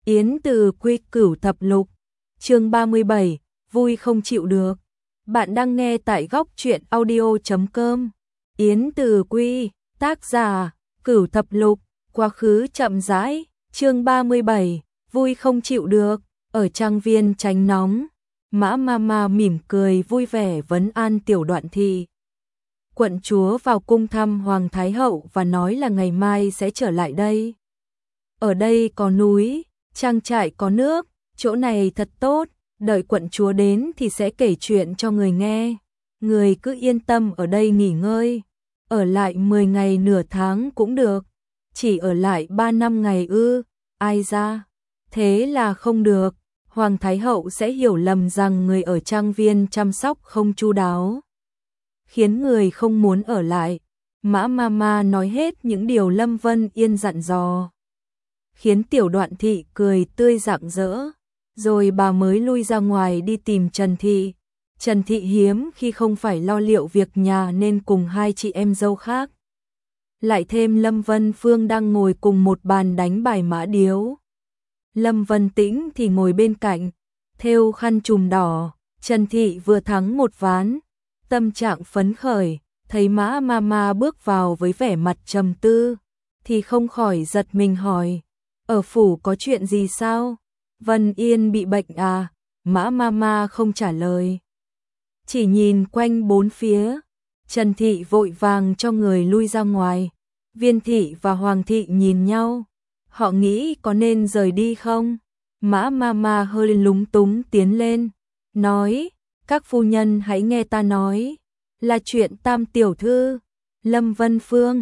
Yến Từ Quy Cửu Thập Lục, chương 37, vui không chịu được. Bạn đang nghe tại góc truyện audio.com. Yến Từ Quy, tác giả, Cửu Thập Lục, quá khứ chậm rãi, chương 37, vui không chịu được. Ở trang viên tránh nóng, Mã Mama mỉm cười vui vẻ vấn an Tiểu Đoạn Thị. Quận chúa vào cung thăm Hoàng Thái Hậu và nói là ngày mai sẽ trở lại đây. Ở đây có núi, trang trại có nước, chỗ này thật tốt, đợi quận chúa đến thì sẽ kể chuyện cho người nghe. Người cứ yên tâm ở đây nghỉ ngơi, ở lại 10 ngày nửa tháng cũng được, chỉ ở lại 3-5 ngày ư, ai ra, thế là không được, Hoàng Thái Hậu sẽ hiểu lầm rằng người ở trang viên chăm sóc không chu đáo, khiến người không muốn ở lại. Mã Mama nói hết những điều Lâm Vân Yên dặn dò, khiến Tiểu Đoạn Thị cười tươi rạng rỡ, rồi bà mới lui ra ngoài đi tìm Trần Thị. Trần Thị hiếm khi không phải lo liệu việc nhà nên cùng hai chị em dâu khác. Lại thêm Lâm Vân Phương đang ngồi cùng một bàn đánh bài mã điếu. Lâm Vân Tĩnh thì ngồi bên cạnh, thêu khăn trùm đỏ. Trần Thị vừa thắng một ván, tâm trạng phấn khởi, thấy Mã Mama bước vào với vẻ mặt trầm tư, thì không khỏi giật mình hỏi, ở phủ có chuyện gì sao? Vân Yên bị bệnh à? Mã Mama không trả lời, chỉ nhìn quanh bốn phía. Trần Thị vội vàng cho người lui ra ngoài. Viên Thị và Hoàng Thị nhìn nhau, họ nghĩ có nên rời đi không? Mã Mama hơi lúng túng tiến lên, nói, các phu nhân hãy nghe ta nói, là chuyện Tam tiểu thư. Lâm Vân Phương,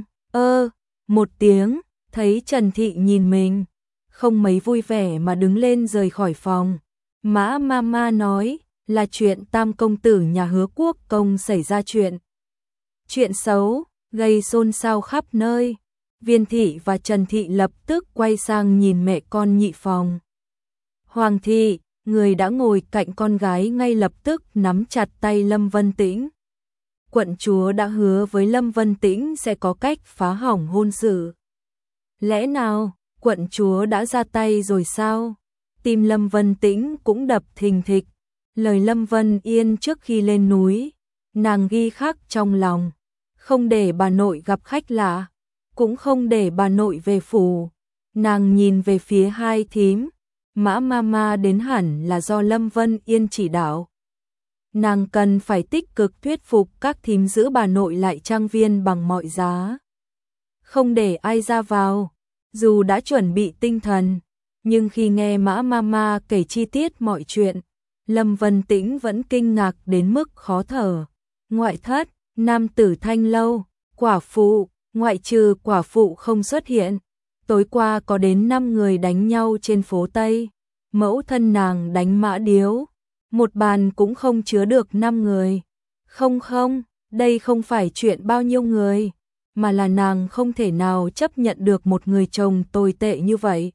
một tiếng, thấy Trần Thị nhìn mình, không mấy vui vẻ mà đứng lên rời khỏi phòng. Mã Mama nói, là chuyện Tam công tử nhà Hứa Quốc công xảy ra chuyện xấu, gây xôn xao khắp nơi. Viên Thị và Trần Thị lập tức quay sang nhìn mẹ con nhị phòng. Hoàng Thị, người đã ngồi cạnh con gái ngay lập tức nắm chặt tay Lâm Vân Tĩnh. Quận chúa đã hứa với Lâm Vân Tĩnh sẽ có cách phá hỏng hôn sự. Lẽ nào quận chúa đã ra tay rồi sao? Tim Lâm Vân Tĩnh cũng đập thình thịch. Lời Lâm Vân Yên trước khi lên núi, nàng ghi khắc trong lòng, không để bà nội gặp khách lạ, cũng không để bà nội về phủ. Nàng nhìn về phía hai thím, Mã Mama đến hẳn là do Lâm Vân Yên chỉ đạo. Nàng cần phải tích cực thuyết phục các thím giữ bà nội lại trang viên bằng mọi giá, không để ai ra vào. Dù đã chuẩn bị tinh thần, nhưng khi nghe Mã Mama kể chi tiết mọi chuyện, Lâm Vân Tĩnh vẫn kinh ngạc đến mức khó thở. Ngoại thất, nam tử thanh lâu, quả phụ, ngoại trừ quả phụ không xuất hiện. Tối qua có đến 5 người đánh nhau trên phố Tây. Mẫu thân nàng đánh mã điếu, một bàn cũng không chứa được 5 người. Không, đây không phải chuyện bao nhiêu người, mà là nàng không thể nào chấp nhận được một người chồng tồi tệ như vậy.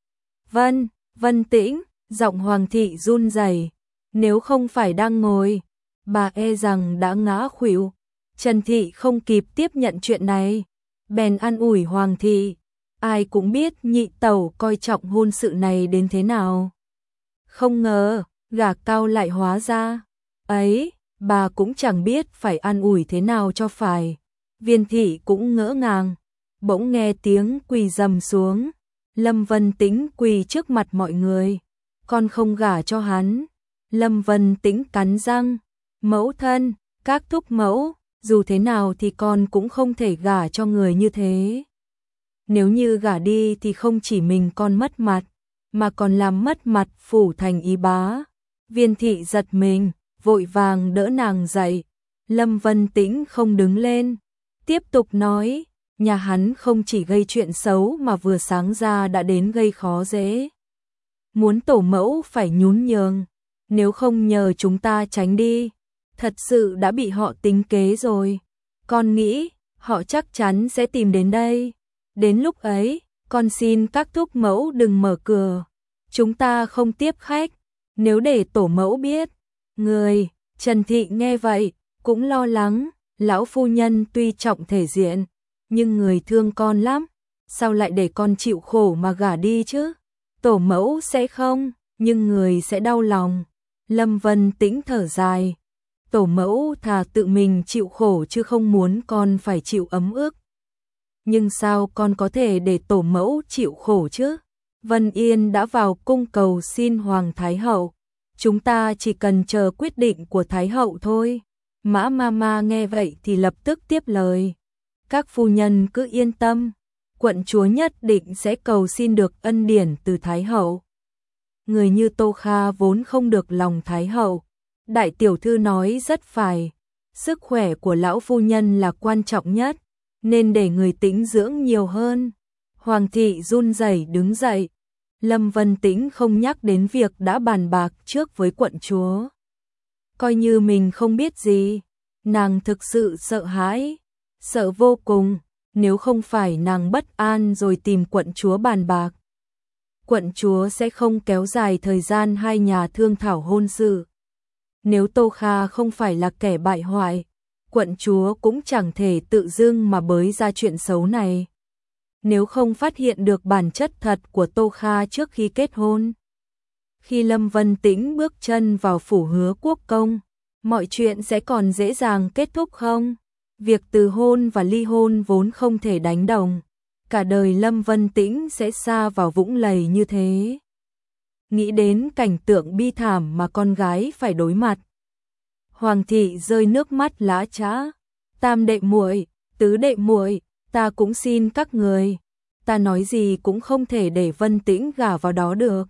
Vân Tĩnh, giọng Hoàng Thị run rẩy, nếu không phải đang ngồi, bà e rằng đã ngã khuỵu. Trần Thị không kịp tiếp nhận chuyện này, bèn an ủi Hoàng Thị, ai cũng biết nhị tẩu coi trọng hôn sự này đến thế nào. Không ngờ, gả cao lại hóa ra, ấy, bà cũng chẳng biết phải an ủi thế nào cho phải. Viên Thị cũng ngỡ ngàng, bỗng nghe tiếng quỳ rầm xuống. Lâm Vân Tĩnh quỳ trước mặt mọi người, con không gả cho hắn. Lâm Vân Tĩnh cắn răng, mẫu thân, các thúc mẫu, dù thế nào thì con cũng không thể gả cho người như thế. Nếu như gả đi thì không chỉ mình con mất mặt, mà còn làm mất mặt phủ thành Y bá. Viên Thị giật mình, vội vàng đỡ nàng dậy. Lâm Vân Tĩnh không đứng lên, tiếp tục nói, nhà hắn không chỉ gây chuyện xấu mà vừa sáng ra đã đến gây khó dễ. Muốn tổ mẫu phải nhún nhường, nếu không nhờ chúng ta tránh đi, thật sự đã bị họ tính kế rồi. Con nghĩ, họ chắc chắn sẽ tìm đến đây. Đến lúc ấy, con xin các thúc mẫu đừng mở cửa, chúng ta không tiếp khách, nếu để tổ mẫu biết. Trần Thị nghe vậy, cũng lo lắng, lão phu nhân tuy trọng thể diện, nhưng người thương con lắm, sao lại để con chịu khổ mà gả đi chứ? Tổ mẫu sẽ không, nhưng người sẽ đau lòng. Lâm Vân Tĩnh thở dài. Tổ mẫu thà tự mình chịu khổ chứ không muốn con phải chịu ấm ức. Nhưng sao con có thể để tổ mẫu chịu khổ chứ? Vân Yên đã vào cung cầu xin Hoàng Thái Hậu. Chúng ta chỉ cần chờ quyết định của Thái Hậu thôi. Mã Mama nghe vậy thì lập tức tiếp lời. Các phu nhân cứ yên tâm. Quận chúa nhất định sẽ cầu xin được ân điển từ Thái Hậu. Người như Tô Kha vốn không được lòng Thái Hậu. Đại tiểu thư nói rất phải. Sức khỏe của lão phu nhân là quan trọng nhất, nên để người tĩnh dưỡng nhiều hơn. Hoàng thị run rẩy đứng dậy. Lâm Vân Tĩnh không nhắc đến việc đã bàn bạc trước với quận chúa. Coi như mình không biết gì. Nàng thực sự sợ hãi, sợ vô cùng. Nếu không phải nàng bất an rồi tìm quận chúa bàn bạc, quận chúa sẽ không kéo dài thời gian hai nhà thương thảo hôn sự. Nếu Tô Kha không phải là kẻ bại hoại, quận chúa cũng chẳng thể tự dưng mà bới ra chuyện xấu này. Nếu không phát hiện được bản chất thật của Tô Kha trước khi kết hôn. Khi Lâm Vân Tĩnh bước chân vào phủ Hứa Quốc công, mọi chuyện sẽ còn dễ dàng kết thúc không? Việc từ hôn và ly hôn vốn không thể đánh đồng. Cả đời Lâm Vân Tĩnh sẽ sa vào vũng lầy như thế. Nghĩ đến cảnh tượng bi thảm mà con gái phải đối mặt. Hoàng thị rơi nước mắt lã chã. Tam đệ muội, tứ đệ muội, ta cũng xin các người. Ta nói gì cũng không thể để Vân Tĩnh gả vào đó được.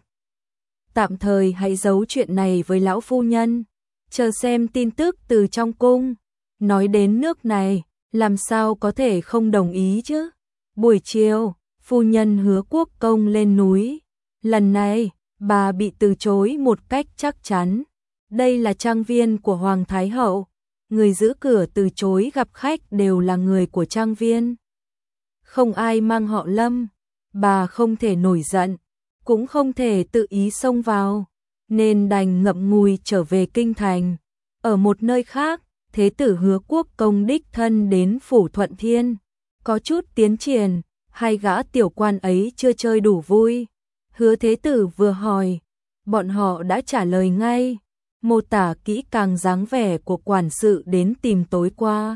Tạm thời hãy giấu chuyện này với lão phu nhân. Chờ xem tin tức từ trong cung. Nói đến nước này, làm sao có thể không đồng ý chứ? Buổi chiều, phu nhân Hứa Quốc công lên núi. Lần này, bà bị từ chối một cách chắc chắn. Đây là trang viên của Hoàng Thái Hậu. Người giữ cửa từ chối gặp khách đều là người của trang viên. Không ai mang họ Lâm. Bà không thể nổi giận, cũng không thể tự ý xông vào, nên đành ngậm ngùi trở về kinh thành. Ở một nơi khác, Thế tử Hứa Quốc công đích thân đến phủ Thuận Thiên. Có chút tiến triển, hai gã tiểu quan ấy chưa chơi đủ vui. Hứa Thế tử vừa hỏi, bọn họ đã trả lời ngay, mô tả kỹ càng dáng vẻ của quản sự đến tìm tối qua.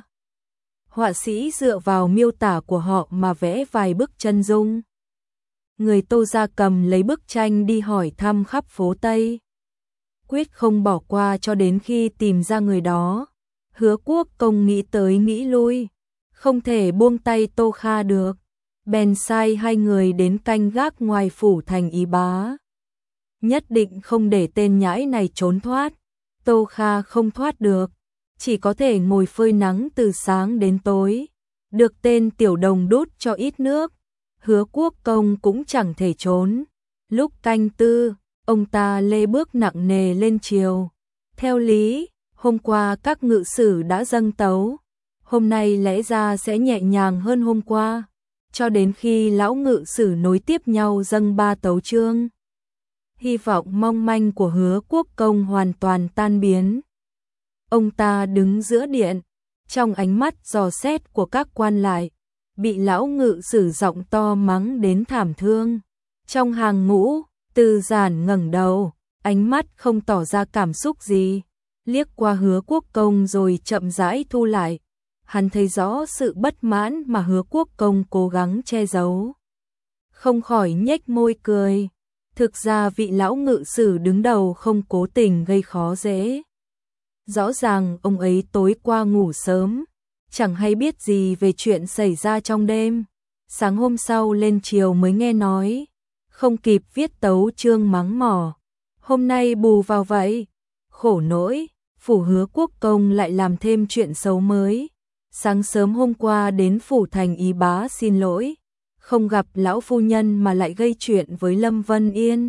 Họa sĩ dựa vào miêu tả của họ mà vẽ vài bức chân dung. Người Tô Gia Cầm lấy bức tranh đi hỏi thăm khắp phố Tây. Quyết không bỏ qua cho đến khi tìm ra người đó. Hứa Quốc công nghĩ tới nghĩ lui, không thể buông tay Tô Kha được. Bèn sai hai người đến canh gác ngoài phủ thành Ý Bá. Nhất định không để tên nhãi này trốn thoát. Tô Kha không thoát được, chỉ có thể ngồi phơi nắng từ sáng đến tối. Được tên tiểu đồng đút cho ít nước. Hứa Quốc công cũng chẳng thể trốn. Lúc canh tư, ông ta lê bước nặng nề lên triều. Theo lý, hôm qua các ngự sử đã dâng tấu, hôm nay lẽ ra sẽ nhẹ nhàng hơn hôm qua, cho đến khi lão ngự sử nối tiếp nhau dâng 3 tấu chương. Hy vọng mong manh của Hứa Quốc công hoàn toàn tan biến. Ông ta đứng giữa điện, trong ánh mắt dò xét của các quan lại, bị lão ngự sử giọng to mắng đến thảm thương. Trong hàng ngũ, Từ Giản ngẩng đầu, ánh mắt không tỏ ra cảm xúc gì, liếc qua Hứa Quốc công rồi chậm rãi thu lại. Hắn thấy rõ sự bất mãn mà Hứa Quốc công cố gắng che giấu, không khỏi nhếch môi cười. Thực ra vị lão ngự sử đứng đầu không cố tình gây khó dễ. Rõ ràng ông ấy tối qua ngủ sớm, chẳng hay biết gì về chuyện xảy ra trong đêm. Sáng hôm sau lên triều mới nghe nói, không kịp viết tấu chương mắng mỏ. Hôm nay bù vào vậy, khổ nỗi, phủ Hứa Quốc công lại làm thêm chuyện xấu mới. Sáng sớm hôm qua đến phủ thành Ý Bá xin lỗi, không gặp lão phu nhân mà lại gây chuyện với Lâm Vân Yên.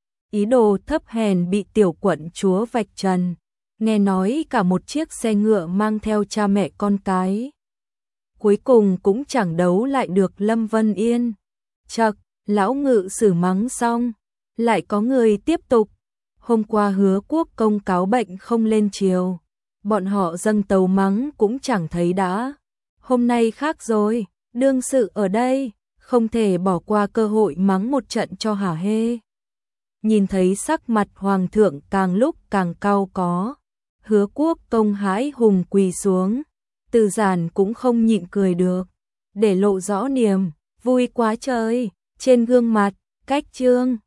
Ý đồ thấp hèn bị tiểu quận chúa vạch trần. Nghe nói cả một chiếc xe ngựa mang theo cha mẹ con cái. Cuối cùng cũng chẳng đấu lại được Lâm Vân Yên. Chậc, lão ngự sử mắng xong, lại có người tiếp tục. Hôm qua Hứa Quốc công cáo bệnh không lên triều, bọn họ dâng tấu mắng cũng chẳng thấy đã. Hôm nay khác rồi, đương sự ở đây, không thể bỏ qua cơ hội mắng một trận cho hả hê. nhìn thấy sắc mặt hoàng thượng càng lúc càng cau có. Hứa Quốc công hãi hùng quỳ xuống, Từ Giản cũng không nhịn cười được, để lộ rõ niềm vui quá trời trên gương mặt. Cách chương